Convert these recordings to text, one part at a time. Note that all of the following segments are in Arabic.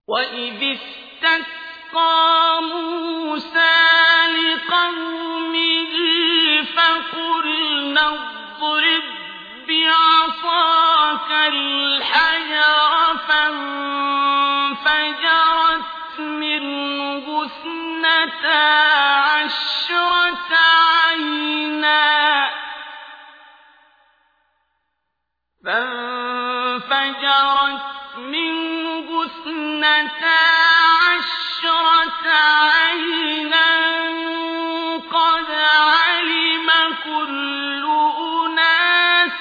وَإِذِ اسْتَسْقَىٰ مُوسَىٰ لِقَوْمِهِ فَقُلْنَا اضْرِب بِّعَصَاكَ الْحَجَرَ فَانفَجَرَتْ مِنْهُ اثْنَتَا عَشْرَةَ عَيْنًا قَدْ عَلِمَ كُلُّ أُنَاسٍ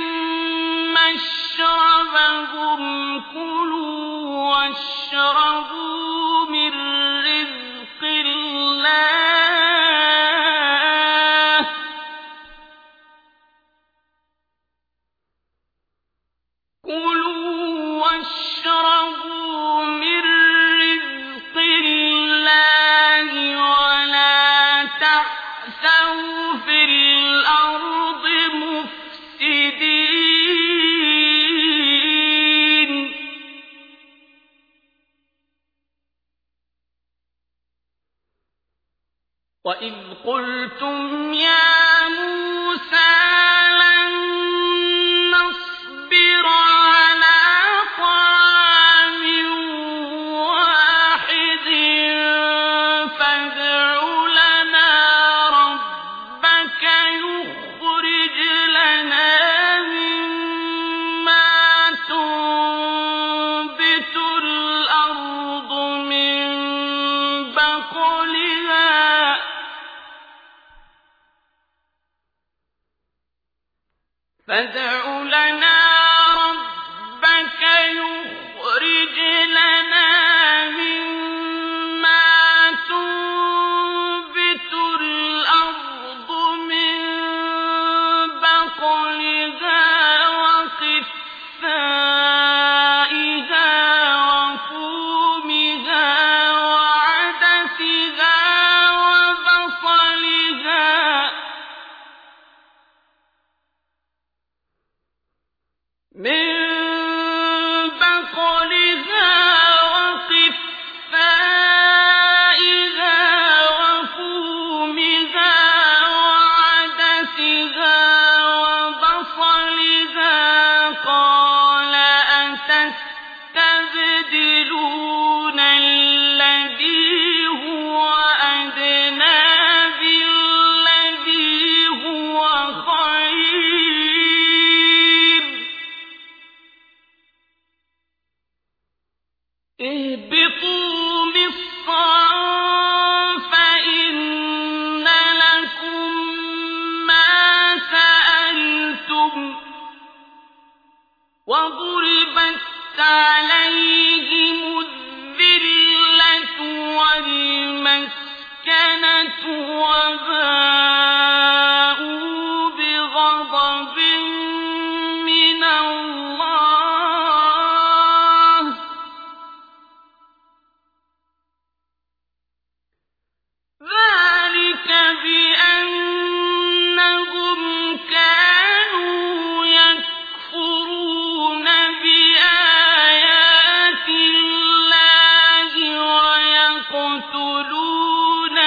مَّشْرَبَهُمْ ۖ كُلُوا وَاشْرَبُوا مِن رِّزْقِ اللَّهِ وَلَا تَعْثَوْا فِي الْأَرْضِ مُفْسِدِينَ وَإِذْ قُلْتُمْ يَا مُوسَىٰ لَن نَّصْبِرَ عَلَىٰ طَعَامٍ وَاحِدٍ فَادْعُ لَنَا رَبَّكَ يُخْرِجْ لَنَا مِمَّا تُنبِتُ الْأَرْضُ مِن بَقْلِهَا وَقِثَّائِهَا وَفُومِهَا وَعَدَسِهَا وَبَصَلِهَا قَالَ أَتَسْتَبْدِلُونَ الَّذِي هُوَ أَدْنَىٰ بِالَّذِي هُوَ خَيْرٌ ۚ اهْبِطُوا مِصْرًا فَإِنَّ لَكُم مَّا سَأَلْتُمْ ۗ وَضُرِبَتْ عَلَيْهِمُ الذِّلَّةُ وَالْمَسْكَنَةُ وَبَاءُوا بِغَضَبٍ مِّنَ اللَّهِ ۗ ذَٰلِكَ بِأَنَّهُمْ كَانُوا يَكْفُرُونَ بِآيَاتِ اللَّهِ وَيَقْتُلُونَ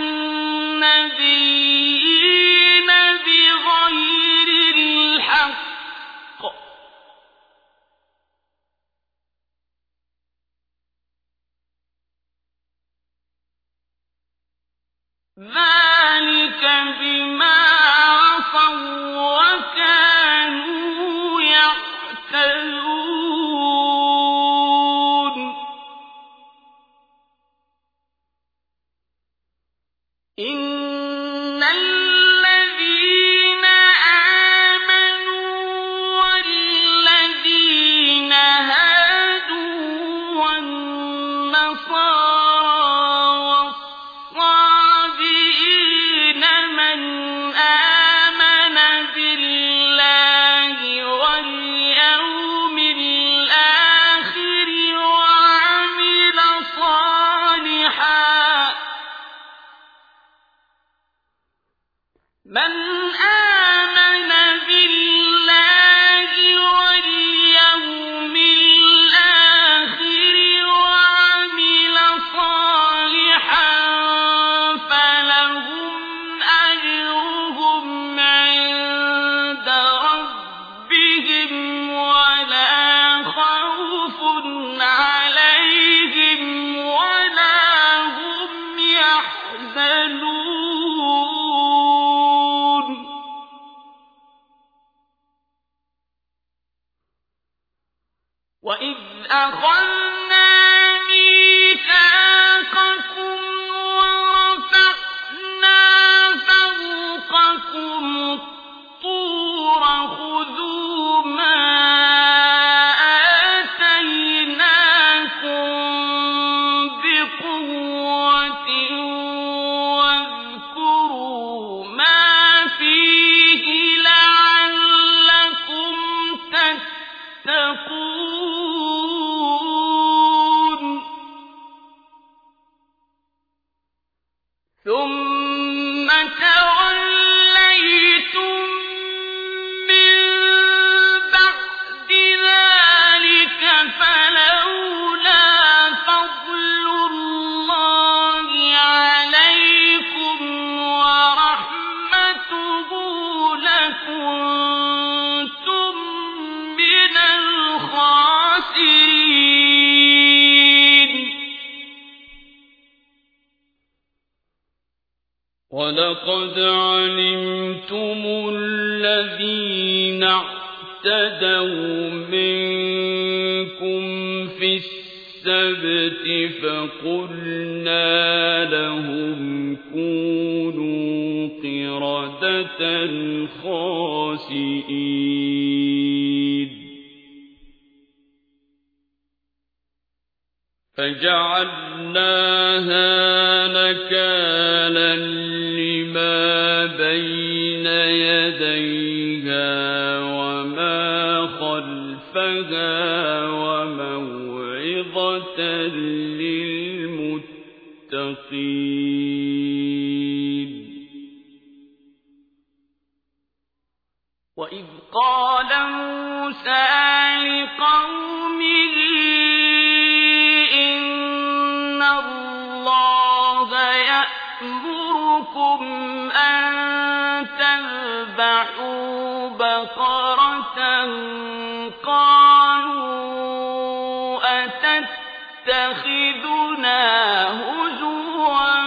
النَّبِيِّينَ بِغَيْرِ الْحَقِّ ۗ ذَٰلِكَ بِمَا عَصَوا وَّكَانُوا يَعْتَدُونَ إِنَّ الَّذِينَ آمَنُوا وَالَّذِينَ هَادُوا وَالنَّصَارَىٰ وَالصَّابِئِينَ مَنْ آمَنَ بِاللَّهِ وَالْيَوْمِ الْآخِرِ وَعَمِلَ صَالِحًا وَعَمِلَ وَلَقَدْ عَلِمْتُمُ الَّذِينَ اعْتَدَوْا مِنكُمْ فِي السَّبْتِ فَقُلْنَا لَهُمْ كُونُوا قِرَدَةً خَاسِئِينَ فَجَعَلْنَاهَا نَكَالًا لِمَا بَيْنَ يَدَيْهَا وَمَا خَلْفَهَا وَمَوْعِظَةً لِلْمُتَّقِينَ. وَإِذْ قَالَ مُوسَى لِقَوْمِهِ إِنَّ اللَّهَ يَأْمُرُكُمْ أَن تَذْبَحُوا بَقَرَةً قَالُوا أَتَتَّخِذُنَا هُزُوًا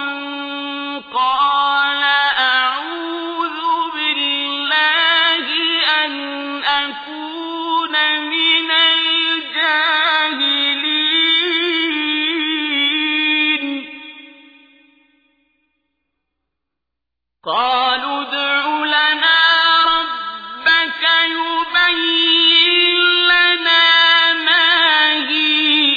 قَالَ أَعُوذُ بِاللَّهِ أَنْ أَكُونَ مِنَ الْجَاهِلِينَ. قالوا ادْعُ لَنَا رَبَّكَ يُبَيِّن لَّنَا مَا هِيَ.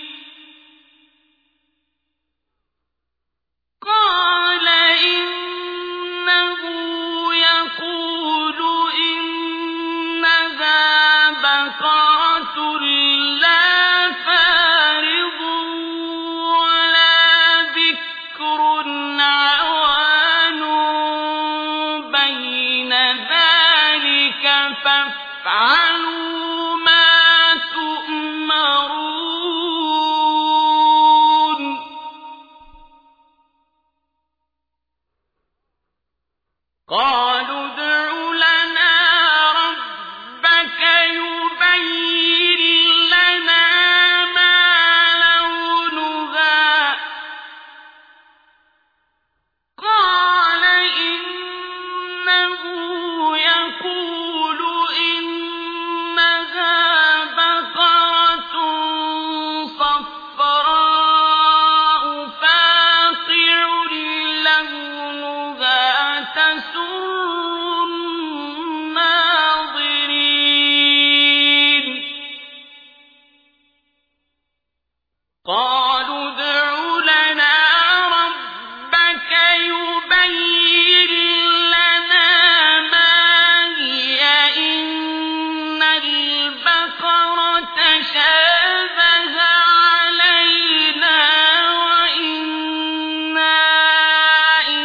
قَالَ إِنَّهُ يَقُولُ إِنَّهَا بَقَرَةٌ لَّا فَارِضٌ وَلَا بِكْرٌ عَوَانٌ بَيْنَ ذَٰلِكَ فَافْعَلُوا مَا تُؤْمَرُونَ. قالوا ادْعُ لَنَا رَبَّكَ يُبَيِّن لَّنَا مَا لَوْنُهَا. قَالَ إِنَّهُ يَقُولُ إِنَّهَا بَقَرَةٌ صَفْرَاءُ فَاقِعٌ لَّوْنُهَا تَسُرُّ النَّاظِرِينَ. قالوا ادْعُ لَنَا رَبَّكَ يُبَيِّن لَّنَا مَا هِيَ إِنَّ الْبَقَرَةَ شَابَهَ عَلَيْنَا وَإِنَّا إِن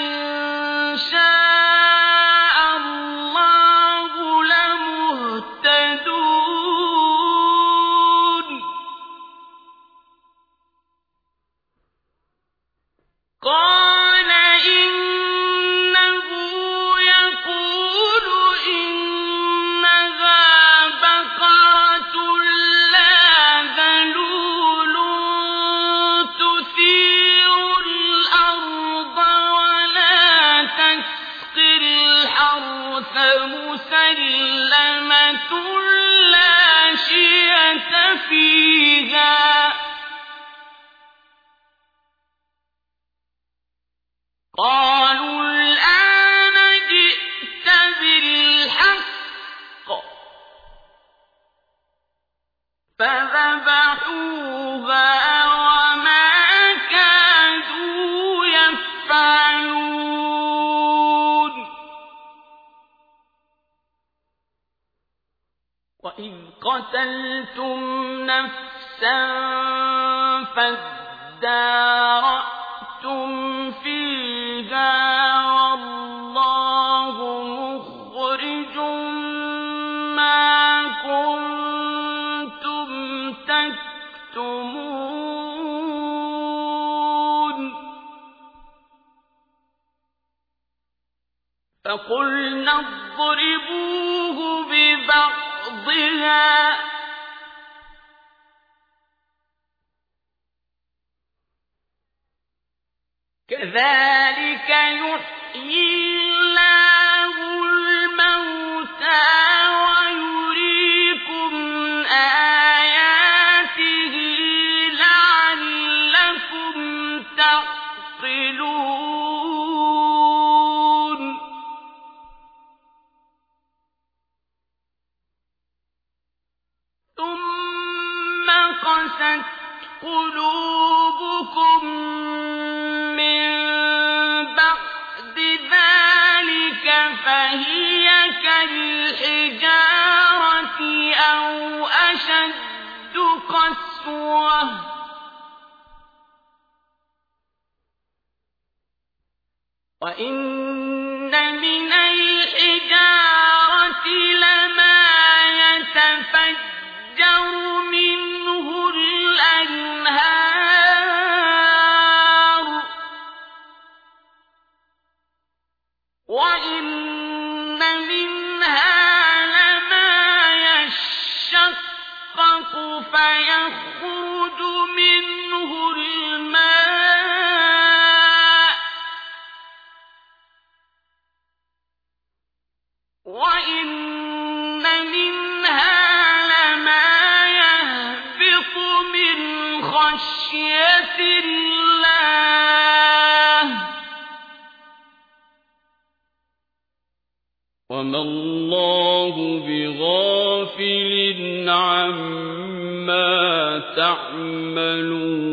شَاءَ اللَّهُ لَمُهْتَدُونَ. قَالَ إِنَّهُ يَقُولُ إِنَّهَا بَقَرَةٌ لَّا ذَلُولٌ تُثِيرُ الْأَرْضَ وَلَا تَسْقِي الْحَرْثَ مُسَلَّمَةٌ لَّا شِيَةَ فِيهَا. قالوا الآن جئت بالحق. فذبحوها وما كادوا يفعلون. وَإِذْ قَتَلْتُمْ نَفْسًا فَادَّارَأْتُمْ فِيهَا وَاللَّهُ مُخْرِجٌ مَّا كُنتُمْ تَكْتُمُونَ. فَقُلْنَا اضْرِبُوهُ بِبَعْضِهَا كَذَلِكَ يُحْيِي يحيي الله الموتى ويريكم آياته لعلكم تعقلون ثم قست قلوبكم من بعد ذلك فهي كالحجارة أو أشد قسوة وإن من الحجارة لما يتفجر منه الأنهار وإن منها لما يشقق فيخرج منه الماء وإن منها لما يهبط من خشية الله وما الله بغافل عما تعملون